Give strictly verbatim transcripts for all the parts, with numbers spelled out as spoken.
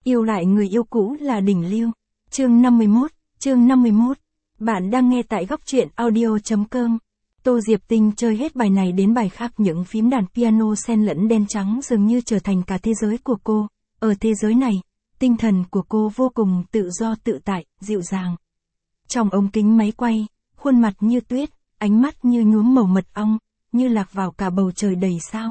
Yêu lại người yêu cũ là đỉnh lưu. Chương năm mươi mốt, chương năm mươi mốt. Bạn đang nghe tại góc truyện audio.com. Tô Diệp Tinh chơi hết bài này đến bài khác, những phím đàn piano xen lẫn đen trắng dường như trở thành cả thế giới của cô. Ở thế giới này, tinh thần của cô vô cùng tự do tự tại, dịu dàng. Trong ống kính máy quay, khuôn mặt như tuyết, ánh mắt như nhuốm màu mật ong, như lạc vào cả bầu trời đầy sao.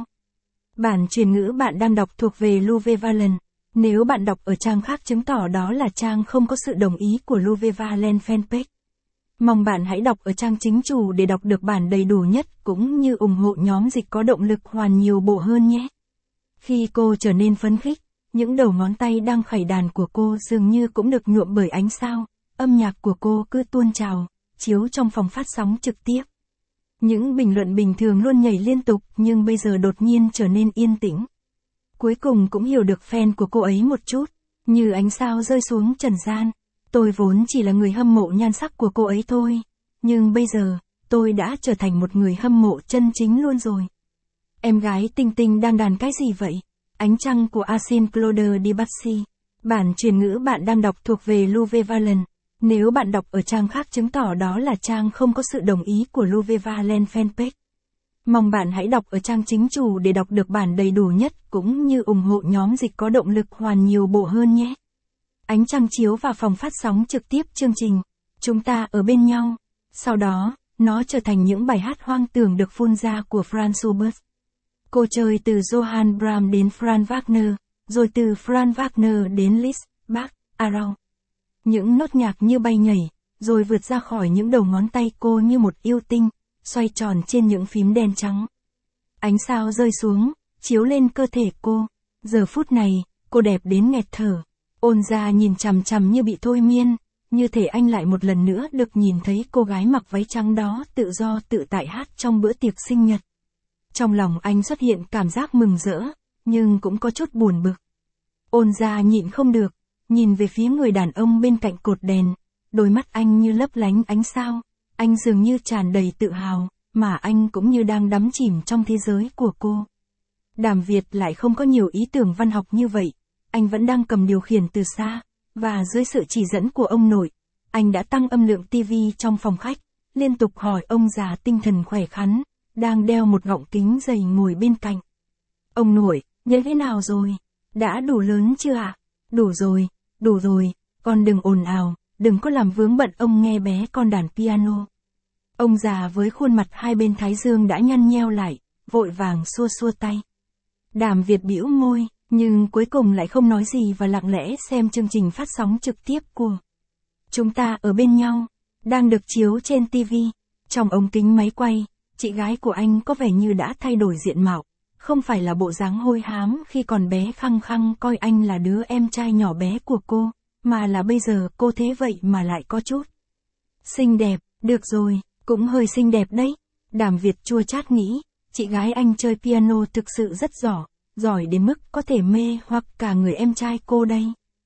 Bản truyền ngữ bạn đang đọc thuộc về Louve Valen. Nếu bạn đọc ở trang khác chứng tỏ đó là trang không có sự đồng ý của Louve Valen fanpage. Mong bạn hãy đọc ở trang chính chủ để đọc được bản đầy đủ nhất cũng như ủng hộ nhóm dịch có động lực hoàn nhiều bộ hơn nhé. Khi cô trở nên phấn khích, những đầu ngón tay đang khẩy đàn của cô dường như cũng được nhuộm bởi ánh sao, âm nhạc của cô cứ tuôn trào, chiếu trong phòng phát sóng trực tiếp. Những bình luận bình thường luôn nhảy liên tục nhưng bây giờ đột nhiên trở nên yên tĩnh. Cuối cùng cũng hiểu được fan của cô ấy một chút, như ánh sao rơi xuống trần gian. Tôi vốn chỉ là người hâm mộ nhan sắc của cô ấy thôi, nhưng bây giờ, tôi đã trở thành một người hâm mộ chân chính luôn rồi. Em gái Tinh Tinh đang đàn cái gì vậy? Ánh trăng của Jean-Claude Debussy. Bản truyền ngữ bạn đang đọc thuộc về Louve Valen. Nếu bạn đọc ở trang khác chứng tỏ đó là trang không có sự đồng ý của Louve Valen fanpage. Mong bạn hãy đọc ở trang chính chủ để đọc được bản đầy đủ nhất cũng như ủng hộ nhóm dịch có động lực hoàn nhiều bộ hơn nhé. Ánh trăng chiếu vào phòng phát sóng trực tiếp chương trình. Chúng ta ở bên nhau. Sau đó, nó trở thành những bài hát hoang tưởng được phun ra của Franz Schubert. Cô chơi từ Johann Brahms đến Franz Wagner, rồi từ Franz Wagner đến Liszt, Bach, Arau. Những nốt nhạc như bay nhảy, rồi vượt ra khỏi những đầu ngón tay cô như một yêu tinh, xoay tròn trên những phím đen trắng. Ánh sao rơi xuống, chiếu lên cơ thể cô. Giờ phút này, cô đẹp đến nghẹt thở. Ôn ra nhìn chằm chằm như bị thôi miên, như thể anh lại một lần nữa được nhìn thấy cô gái mặc váy trắng đó tự do tự tại hát trong bữa tiệc sinh nhật. Trong lòng anh xuất hiện cảm giác mừng rỡ, nhưng cũng có chút buồn bực. Ôn ra nhịn không được, nhìn về phía người đàn ông bên cạnh cột đèn, đôi mắt anh như lấp lánh ánh sao, anh dường như tràn đầy tự hào, mà anh cũng như đang đắm chìm trong thế giới của cô. Đàm Việt lại không có nhiều ý tưởng văn học như vậy, anh vẫn đang cầm điều khiển từ xa, và dưới sự chỉ dẫn của ông nội, anh đã tăng âm lượng tivi trong phòng khách, liên tục hỏi ông già tinh thần khỏe khoắn, đang đeo một gọng kính dày ngồi bên cạnh. Ông nội, như thế nào rồi? Đã đủ lớn chưa ạ? À? Đủ rồi, đủ rồi, con đừng ồn ào, đừng có làm vướng bận ông nghe bé con đàn piano. Ông già với khuôn mặt hai bên thái dương đã nhăn nheo lại, vội vàng xua xua tay. Đàm Việt bĩu môi, nhưng cuối cùng lại không nói gì và lặng lẽ xem chương trình phát sóng trực tiếp của Chúng ta ở bên nhau, đang được chiếu trên tivi. Trong ống kính máy quay, chị gái của anh có vẻ như đã thay đổi diện mạo, không phải là bộ dáng hôi hám khi còn bé khăng khăng coi anh là đứa em trai nhỏ bé của cô, mà là bây giờ cô thế vậy mà lại có chút xinh đẹp. Được rồi, cũng hơi xinh đẹp đấy. Đàm Việt chua chát nghĩ, chị gái anh chơi piano thực sự rất giỏi, giỏi đến mức có thể mê hoặc cả người em trai cô đây.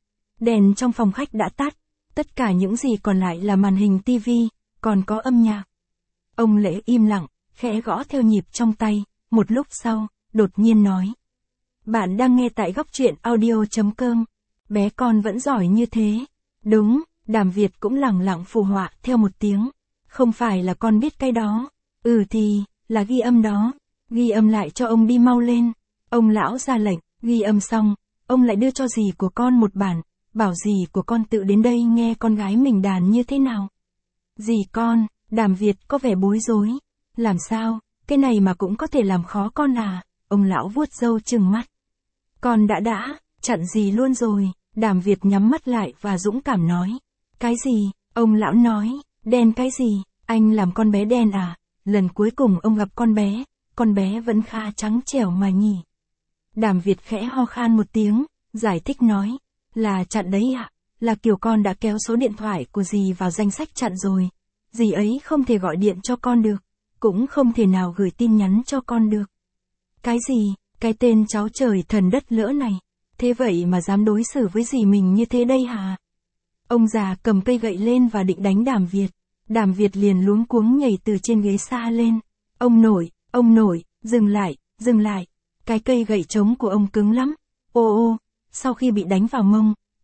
Đèn trong phòng khách đã tắt, tất cả những gì còn lại là màn hình tivi, còn có âm nhạc. Ông Lễ im lặng, khẽ gõ theo nhịp trong tay, một lúc sau, đột nhiên nói. Bạn đang nghe tại góc truyện audio.com. Bé con vẫn giỏi như thế. Đúng, Đàm Việt cũng lẳng lặng phụ họa theo một tiếng. Không phải là con biết cái đó. Ừ thì, là ghi âm đó. Ghi âm lại cho ông đi mau lên. Ông lão ra lệnh, ghi âm xong, ông lại đưa cho dì của con một bản, bảo dì của con tự đến đây nghe con gái mình đàn như thế nào. Dì con, Đàm Việt có vẻ bối rối. Làm sao, cái này mà cũng có thể làm khó con à? Ông lão vuốt râu trừng mắt. Con đã đã, chặn dì luôn rồi. Đàm Việt nhắm mắt lại và dũng cảm nói. Cái gì? Ông lão nói, đen cái gì? Anh làm con bé đen à? Lần cuối cùng ông gặp con bé, con bé vẫn kha trắng trẻo mà nhỉ. Đàm Việt khẽ ho khan một tiếng, giải thích nói. Là chặn đấy ạ, à? Là kiểu con đã kéo số điện thoại của dì vào danh sách chặn rồi. Dì ấy không thể gọi điện cho con được, cũng không thể nào gửi tin nhắn cho con được. Cái gì? Cái tên cháu trời thần đất lỡ này. Thế vậy mà dám đối xử với dì mình như thế đây hả? Ông già cầm cây gậy lên và định đánh Đàm Việt. Đàm Việt liền luống cuống nhảy từ trên ghế xa lên. Ông nội, ông nội, dừng lại, dừng lại. Cái cây gậy trống của ông cứng lắm. Ô ô, sau khi bị đánh vào mông,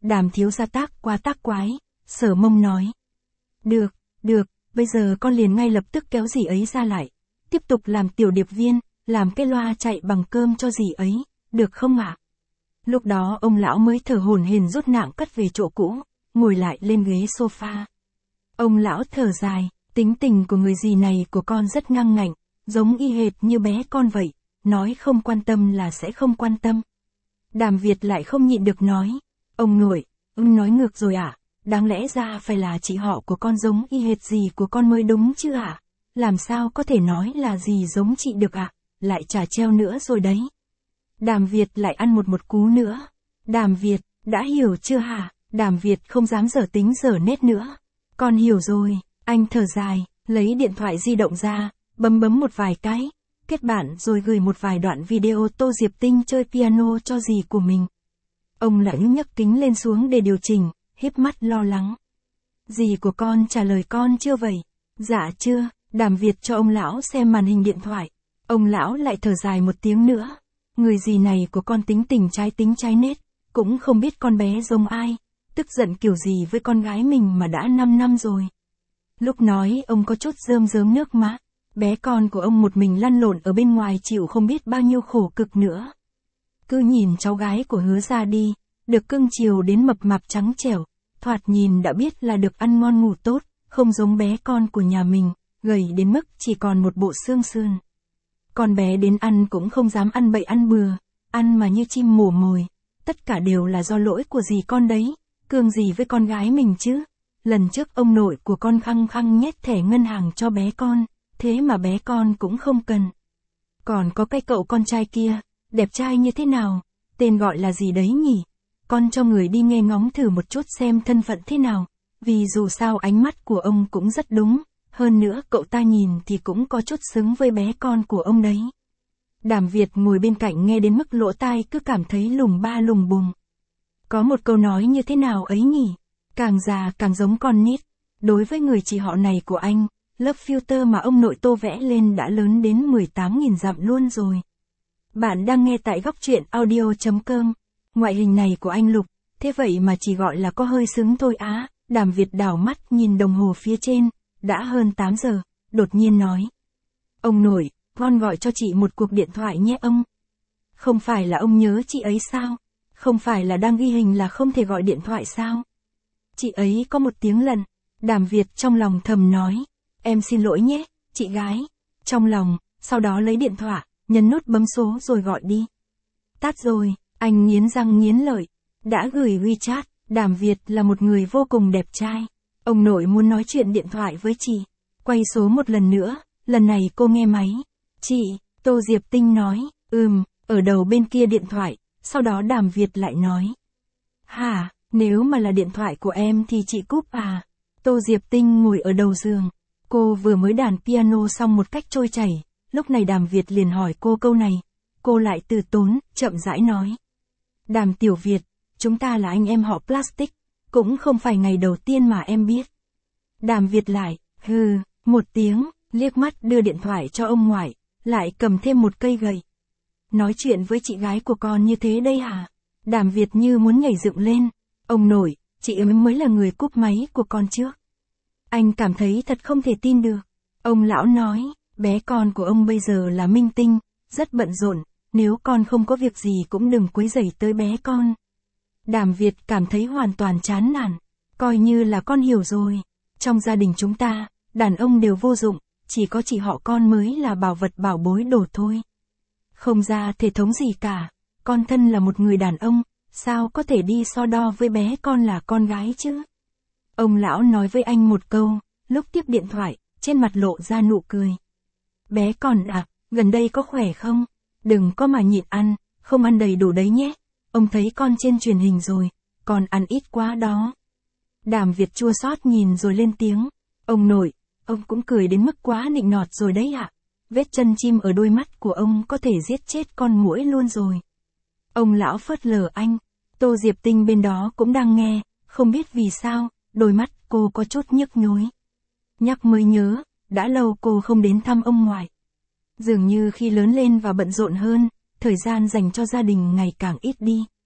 Đàm thiếu gia tác quá tác quái, Sở Mông nói. Được, được, bây giờ con liền ngay lập tức kéo dì ấy ra lại. Tiếp tục làm tiểu điệp viên, làm cái loa chạy bằng cơm cho dì ấy, được không ạ? Lúc đó ông lão mới thở hổn hển rút nạng cất về chỗ cũ, ngồi lại lên ghế sofa. Ông lão thở dài, tính tình của người dì này của con rất ngang ngạnh, giống y hệt như bé con vậy, nói không quan tâm là sẽ không quan tâm. Đàm Việt lại không nhịn được nói, ông nội, ông nói ngược rồi ạ, à? Đáng lẽ ra phải là chị họ của con giống y hệt dì của con mới đúng chứ ạ? À? Làm sao có thể nói là dì giống chị được ạ? À? Lại trả treo nữa rồi đấy. Đàm Việt lại ăn một một cú nữa. Đàm Việt, đã hiểu chưa hả? Đàm Việt không dám dở tính dở nết nữa. Con hiểu rồi, anh thở dài, lấy điện thoại di động ra, bấm bấm một vài cái, kết bạn rồi gửi một vài đoạn video Tô Diệp Tinh chơi piano cho dì của mình. Ông lại nhấc kính lên xuống để điều chỉnh, híp mắt lo lắng. Dì của con trả lời con chưa vậy? Dạ chưa. Đàm Việt cho ông lão xem màn hình điện thoại. Ông lão lại thở dài một tiếng nữa. Người dì này của con tính tình trái tính trái nết, cũng không biết con bé giống ai, tức giận kiểu gì với con gái mình mà đã năm năm rồi. Lúc nói ông có chút rơm rớm nước mắt, bé con của ông một mình lăn lộn ở bên ngoài chịu không biết bao nhiêu khổ cực nữa. Cứ nhìn cháu gái của Hứa ra đi, được cưng chiều đến mập mạp trắng trẻo, thoạt nhìn đã biết là được ăn ngon ngủ tốt, không giống bé con của nhà mình, gầy đến mức chỉ còn một bộ xương sườn. Con bé đến ăn cũng không dám ăn bậy ăn bừa, ăn mà như chim mổ mồi, tất cả đều là do lỗi của dì con đấy, cương gì với con gái mình chứ. Lần trước ông nội của con khăng khăng nhét thẻ ngân hàng cho bé con, thế mà bé con cũng không cần. Còn có cái cậu con trai kia, đẹp trai như thế nào, tên gọi là gì đấy nhỉ? Con cho người đi nghe ngóng thử một chút xem thân phận thế nào, vì dù sao ánh mắt của ông cũng rất đúng, hơn nữa cậu ta nhìn thì cũng có chút xứng với bé con của ông đấy. Đàm Việt ngồi bên cạnh nghe đến mức lỗ tai cứ cảm thấy lùng ba lùng bùng. Có một câu nói như thế nào ấy nhỉ? Càng già càng giống con nít. Đối với người chị họ này của anh, lớp filter mà ông nội Tô vẽ lên đã lớn đến mười tám nghìn dặm luôn rồi. Bạn đang nghe tại góc truyện audio chấm com. Ngoại hình này của anh Lục, thế vậy mà chỉ gọi là có hơi xứng thôi á. Đàm Việt đảo mắt nhìn đồng hồ phía trên, đã hơn tám giờ, đột nhiên nói. Ông nội, con gọi cho chị một cuộc điện thoại nhé ông. Không phải là ông nhớ chị ấy sao? Không phải là đang ghi hình là không thể gọi điện thoại sao? Chị ấy có một tiếng lần. Đàm Việt trong lòng thầm nói. Em xin lỗi nhé, chị gái. Trong lòng, sau đó lấy điện thoại, nhấn nút bấm số rồi gọi đi. Tắt rồi, anh nghiến răng nghiến lợi. Đã gửi WeChat, Đàm Việt là một người vô cùng đẹp trai. Ông nội muốn nói chuyện điện thoại với chị. Quay số một lần nữa, lần này cô nghe máy. Chị, Tô Diệp Tinh nói, ừm, ở đầu bên kia điện thoại, sau đó Đàm Việt lại nói. Hả, nếu mà là điện thoại của em thì chị cúp à? Tô Diệp Tinh ngồi ở đầu giường. Cô vừa mới đàn piano xong một cách trôi chảy, lúc này Đàm Việt liền hỏi cô câu này. Cô lại từ tốn, chậm rãi nói. Đàm Tiểu Việt, chúng ta là anh em họ Plastic, cũng không phải ngày đầu tiên mà em biết. Đàm Việt lại, hừ, một tiếng, liếc mắt đưa điện thoại cho ông ngoại, lại cầm thêm một cây gậy. Nói chuyện với chị gái của con như thế đây hả? Đàm Việt như muốn nhảy dựng lên. Ông nội, chị ấy mới là người cúp máy của con trước. Anh cảm thấy thật không thể tin được. Ông lão nói, bé con của ông bây giờ là minh tinh, rất bận rộn, nếu con không có việc gì cũng đừng quấy rầy tới bé con. Đàm Việt cảm thấy hoàn toàn chán nản, coi như là con hiểu rồi. Trong gia đình chúng ta, đàn ông đều vô dụng, chỉ có chị họ con mới là bảo vật bảo bối đồ thôi. Không ra thể thống gì cả, con thân là một người đàn ông, sao có thể đi so đo với bé con là con gái chứ? Ông lão nói với anh một câu, lúc tiếp điện thoại, trên mặt lộ ra nụ cười. Bé con à, gần đây có khỏe không? Đừng có mà nhịn ăn, không ăn đầy đủ đấy nhé. Ông thấy con trên truyền hình rồi, còn ăn ít quá đó. Đàm Việt chua xót nhìn rồi lên tiếng. Ông nội, ông cũng cười đến mức quá nịnh nọt rồi đấy ạ. Vết chân chim ở đôi mắt của ông có thể giết chết con muỗi luôn rồi. Ông lão phớt lờ anh. Tô Diệp Tinh bên đó cũng đang nghe, không biết vì sao, đôi mắt cô có chút nhức nhối. Nhắc mới nhớ, đã lâu cô không đến thăm ông ngoại. Dường như khi lớn lên và bận rộn hơn, thời gian dành cho gia đình ngày càng ít đi.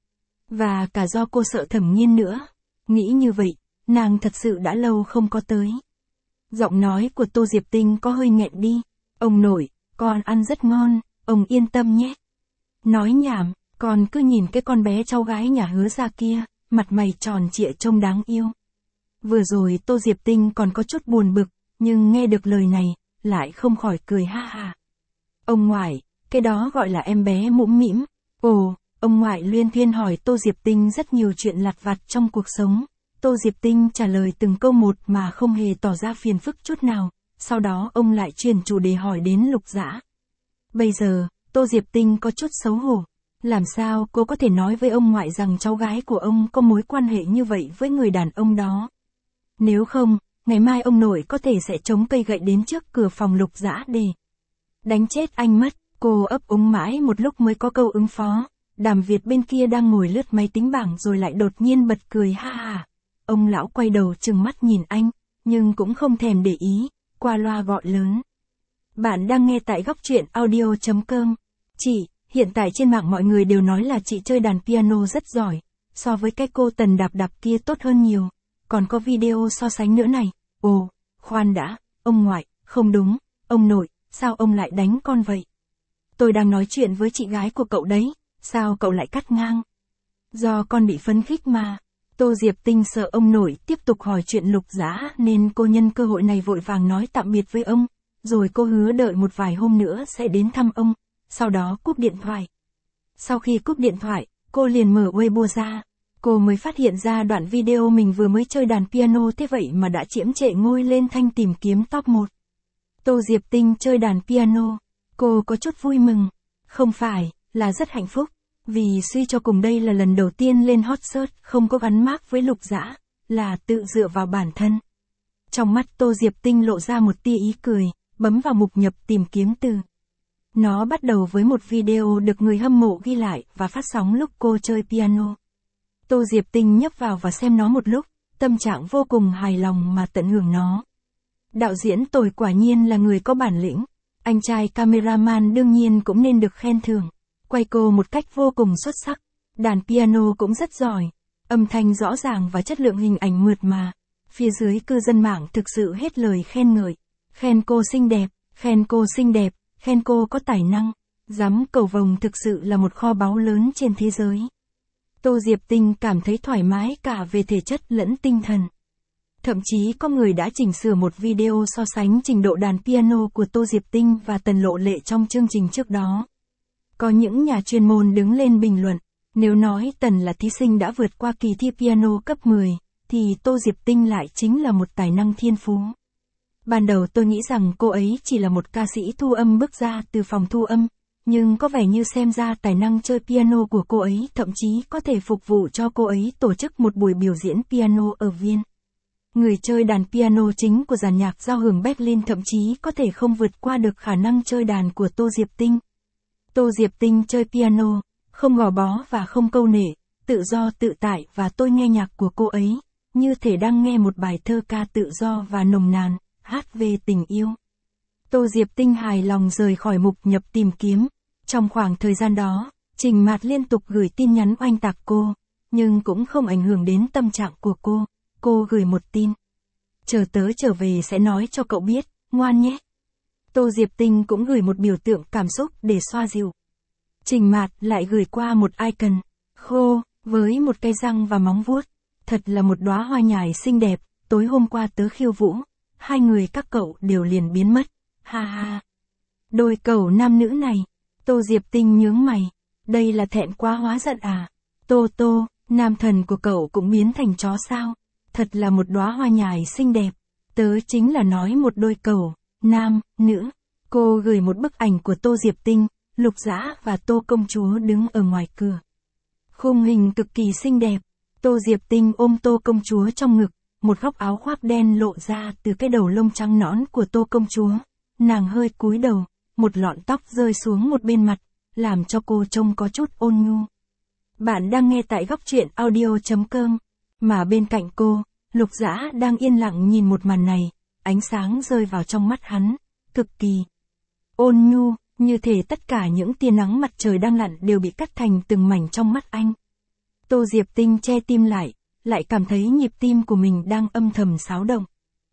Và cả do cô sợ Thẩm Nhiên nữa. Nghĩ như vậy, nàng thật sự đã lâu không có tới. Giọng nói của Tô Diệp Tinh có hơi nghẹn đi. Ông nội, con ăn rất ngon, ông yên tâm nhé. Nói nhảm, con cứ nhìn cái con bé cháu gái nhà Hứa gia kia, mặt mày tròn trịa trông đáng yêu. Vừa rồi Tô Diệp Tinh còn có chút buồn bực, nhưng nghe được lời này, lại không khỏi cười ha ha. Ông ngoại, cái đó gọi là em bé mũm mĩm. Ồ, ông ngoại luyên thuyên hỏi Tô Diệp Tinh rất nhiều chuyện lặt vặt trong cuộc sống. Tô Diệp Tinh trả lời từng câu một mà không hề tỏ ra phiền phức chút nào, sau đó ông lại chuyển chủ đề hỏi đến Lục Dã. Bây giờ, Tô Diệp Tinh có chút xấu hổ. Làm sao cô có thể nói với ông ngoại rằng cháu gái của ông có mối quan hệ như vậy với người đàn ông đó? Nếu không, ngày mai ông nội có thể sẽ chống cây gậy đến trước cửa phòng Lục Dã để đánh chết anh mất. Cô ấp úng mãi một lúc mới có câu ứng phó. Đàm Việt bên kia đang ngồi lướt máy tính bảng rồi lại đột nhiên bật cười ha ha. Ông lão quay đầu trừng mắt nhìn anh, nhưng cũng không thèm để ý, qua loa gọi lớn. Bạn đang nghe tại góc truyện audio chấm com. Chị, hiện tại trên mạng mọi người đều nói là chị chơi đàn piano rất giỏi, so với cái cô Tần Đạp Đạp kia tốt hơn nhiều. Còn có video so sánh nữa này. Ồ, khoan đã, ông ngoại, không đúng, ông nội, sao ông lại đánh con vậy? Tôi đang nói chuyện với chị gái của cậu đấy, sao cậu lại cắt ngang? Do con bị phấn khích mà. Tô Diệp Tinh sợ ông nội tiếp tục hỏi chuyện Lục Dã nên cô nhân cơ hội này vội vàng nói tạm biệt với ông, rồi cô hứa đợi một vài hôm nữa sẽ đến thăm ông, sau đó cúp điện thoại. Sau khi cúp điện thoại, cô liền mở Weibo ra, cô mới phát hiện ra đoạn video mình vừa mới chơi đàn piano thế vậy mà đã chiếm trệ ngôi lên thanh tìm kiếm top một. Tô Diệp Tinh chơi đàn piano, cô có chút vui mừng, không phải, là rất hạnh phúc. Vì suy cho cùng đây là lần đầu tiên lên hot search không có gắn mác với Lục Dã, là tự dựa vào bản thân. Trong mắt Tô Diệp Tinh lộ ra một tia ý cười, bấm vào mục nhập tìm kiếm từ. Nó bắt đầu với một video được người hâm mộ ghi lại và phát sóng lúc cô chơi piano. Tô Diệp Tinh nhấp vào và xem nó một lúc, tâm trạng vô cùng hài lòng mà tận hưởng nó. Đạo diễn Tồi quả nhiên là người có bản lĩnh, anh trai cameraman đương nhiên cũng nên được khen thưởng. Quay cô một cách vô cùng xuất sắc, đàn piano cũng rất giỏi, âm thanh rõ ràng và chất lượng hình ảnh mượt mà. Phía dưới cư dân mạng thực sự hết lời khen ngợi, khen cô xinh đẹp, khen cô xinh đẹp, khen cô có tài năng. Giám cầu vồng thực sự là một kho báu lớn trên thế giới. Tô Diệp Tinh cảm thấy thoải mái cả về thể chất lẫn tinh thần. Thậm chí có người đã chỉnh sửa một video so sánh trình độ đàn piano của Tô Diệp Tinh và Tần Lộ Lệ trong chương trình trước đó. Có những nhà chuyên môn đứng lên bình luận, nếu nói Tần là thí sinh đã vượt qua kỳ thi piano cấp mười, thì Tô Diệp Tinh lại chính là một tài năng thiên phú. Ban đầu tôi nghĩ rằng cô ấy chỉ là một ca sĩ thu âm bước ra từ phòng thu âm, nhưng có vẻ như xem ra tài năng chơi piano của cô ấy thậm chí có thể phục vụ cho cô ấy tổ chức một buổi biểu diễn piano ở Viên. Người chơi đàn piano chính của dàn nhạc giao hưởng Berlin thậm chí có thể không vượt qua được khả năng chơi đàn của Tô Diệp Tinh. Tô Diệp Tinh chơi piano, không gò bó và không câu nệ, tự do tự tại và tôi nghe nhạc của cô ấy, như thể đang nghe một bài thơ ca tự do và nồng nàn, hát về tình yêu. Tô Diệp Tinh hài lòng rời khỏi mục nhập tìm kiếm. Trong khoảng thời gian đó, Trình Mạt liên tục gửi tin nhắn oanh tạc cô, nhưng cũng không ảnh hưởng đến tâm trạng của cô. Cô gửi một tin. Chờ tớ trở về sẽ nói cho cậu biết, ngoan nhé. Tô Diệp Tinh cũng gửi một biểu tượng cảm xúc để xoa dịu. Trình Mạt lại gửi qua một icon khô, với một cây răng và móng vuốt. Thật là một đóa hoa nhài xinh đẹp, tối hôm qua tớ khiêu vũ, hai người các cậu đều liền biến mất, ha ha. Đôi cậu nam nữ này, Tô Diệp Tinh nhướng mày, đây là thẹn quá hóa giận à? Tô Tô, nam thần của cậu cũng biến thành chó sao? Thật là một đóa hoa nhài xinh đẹp, tớ chính là nói một đôi cậu, nam, nữ. Cô gửi một bức ảnh của Tô Diệp Tinh, Lục Dã và Tô Công Chúa đứng ở ngoài cửa. Khung hình cực kỳ xinh đẹp, Tô Diệp Tinh ôm Tô Công Chúa trong ngực, một góc áo khoác đen lộ ra từ cái đầu lông trắng nõn của Tô Công Chúa. Nàng hơi cúi đầu, một lọn tóc rơi xuống một bên mặt, làm cho cô trông có chút ôn nhu. Bạn đang nghe tại góc truyện audio chấm com, mà bên cạnh cô, Lục Dã đang yên lặng nhìn một màn này, ánh sáng rơi vào trong mắt hắn, cực kỳ ôn nhu, như thể tất cả những tia nắng mặt trời đang lặn đều bị cắt thành từng mảnh trong mắt anh. Tô Diệp Tinh che tim lại, lại cảm thấy nhịp tim của mình đang âm thầm xáo động.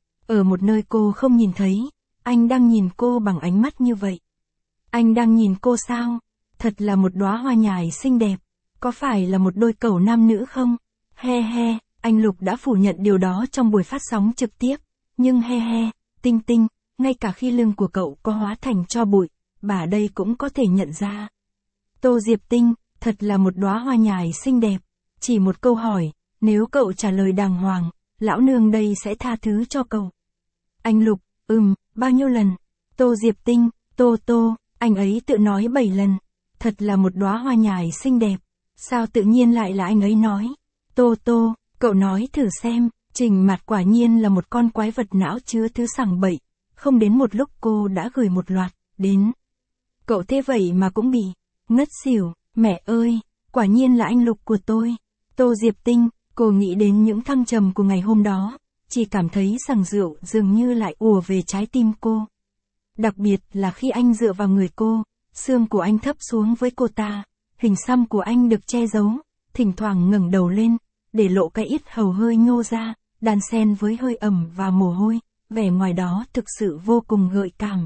Ở một nơi cô không nhìn thấy, anh đang nhìn cô bằng ánh mắt như vậy. Anh đang nhìn cô sao? Thật là một đóa hoa nhài xinh đẹp. Có phải là một đôi cẩu nam nữ không? He he, anh Lục đã phủ nhận điều đó trong buổi phát sóng trực tiếp. Nhưng he he, Tinh Tinh, ngay cả khi lưng của cậu có hóa thành tro bụi, bà đây cũng có thể nhận ra. Tô Diệp Tinh, thật là một đóa hoa nhài xinh đẹp. Chỉ một câu hỏi, nếu cậu trả lời đàng hoàng, lão nương đây sẽ tha thứ cho cậu. Anh Lục, ừm, bao nhiêu lần? Tô Diệp Tinh, Tô Tô, anh ấy tự nói bảy lần. Thật là một đóa hoa nhài xinh đẹp. Sao tự nhiên lại là anh ấy nói? Tô Tô, cậu nói thử xem, Trình Mạt quả nhiên là một con quái vật não chứa thứ sằng bậy. Không đến một lúc cô đã gửi một loạt, đến. Cậu thế vậy mà cũng bị ngất xỉu, mẹ ơi, quả nhiên là anh Lục của tôi. Tô Diệp Tinh, cô nghĩ đến những thăng trầm của ngày hôm đó, chỉ cảm thấy sằng rượu dường như lại ùa về trái tim cô. Đặc biệt là khi anh dựa vào người cô, xương của anh thấp xuống với cô ta, hình xăm của anh được che giấu, thỉnh thoảng ngẩng đầu lên, để lộ cái yết hầu hơi nhô ra, đan xen với hơi ẩm và mồ hôi, vẻ ngoài đó thực sự vô cùng gợi cảm.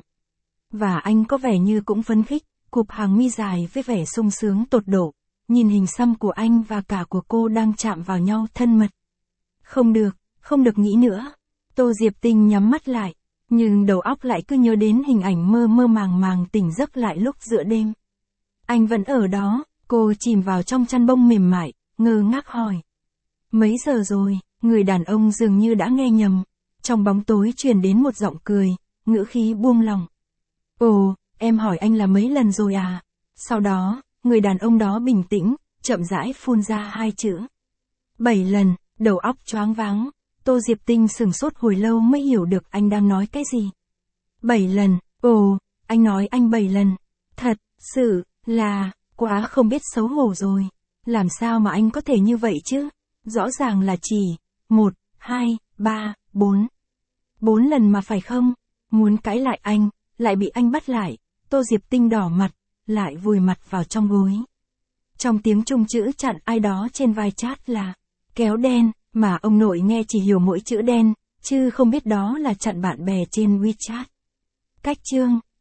Và anh có vẻ như cũng phấn khích, cụp hàng mi dài với vẻ sung sướng tột độ, nhìn hình xăm của anh và cả của cô đang chạm vào nhau thân mật. Không được, không được nghĩ nữa. Tô Diệp Tinh nhắm mắt lại, nhưng đầu óc lại cứ nhớ đến hình ảnh mơ mơ màng màng tỉnh giấc lại lúc giữa đêm. Anh vẫn ở đó, cô chìm vào trong chăn bông mềm mại, ngơ ngác hỏi. Mấy giờ rồi, người đàn ông dường như đã nghe nhầm. Trong bóng tối truyền đến một giọng cười, ngữ khí buông lỏng. Ồ, em hỏi anh là mấy lần rồi à? Sau đó, người đàn ông đó bình tĩnh, chậm rãi phun ra hai chữ. Bảy lần, đầu óc choáng váng. Tô Diệp Tinh sửng sốt hồi lâu mới hiểu được anh đang nói cái gì. Bảy lần, ồ, anh nói anh bảy lần. Thật, sự, là, quá không biết xấu hổ rồi. Làm sao mà anh có thể như vậy chứ? Rõ ràng là chỉ, một, hai, ba, bốn. Bốn lần mà phải không? Muốn cãi lại anh, lại bị anh bắt lại. Tô Diệp Tinh đỏ mặt, lại vùi mặt vào trong gối. Trong tiếng Trung chữ chặn ai đó trên vai chat là kéo đen, mà ông nội nghe chỉ hiểu mỗi chữ đen, chứ không biết đó là chặn bạn bè trên WeChat. Cách chương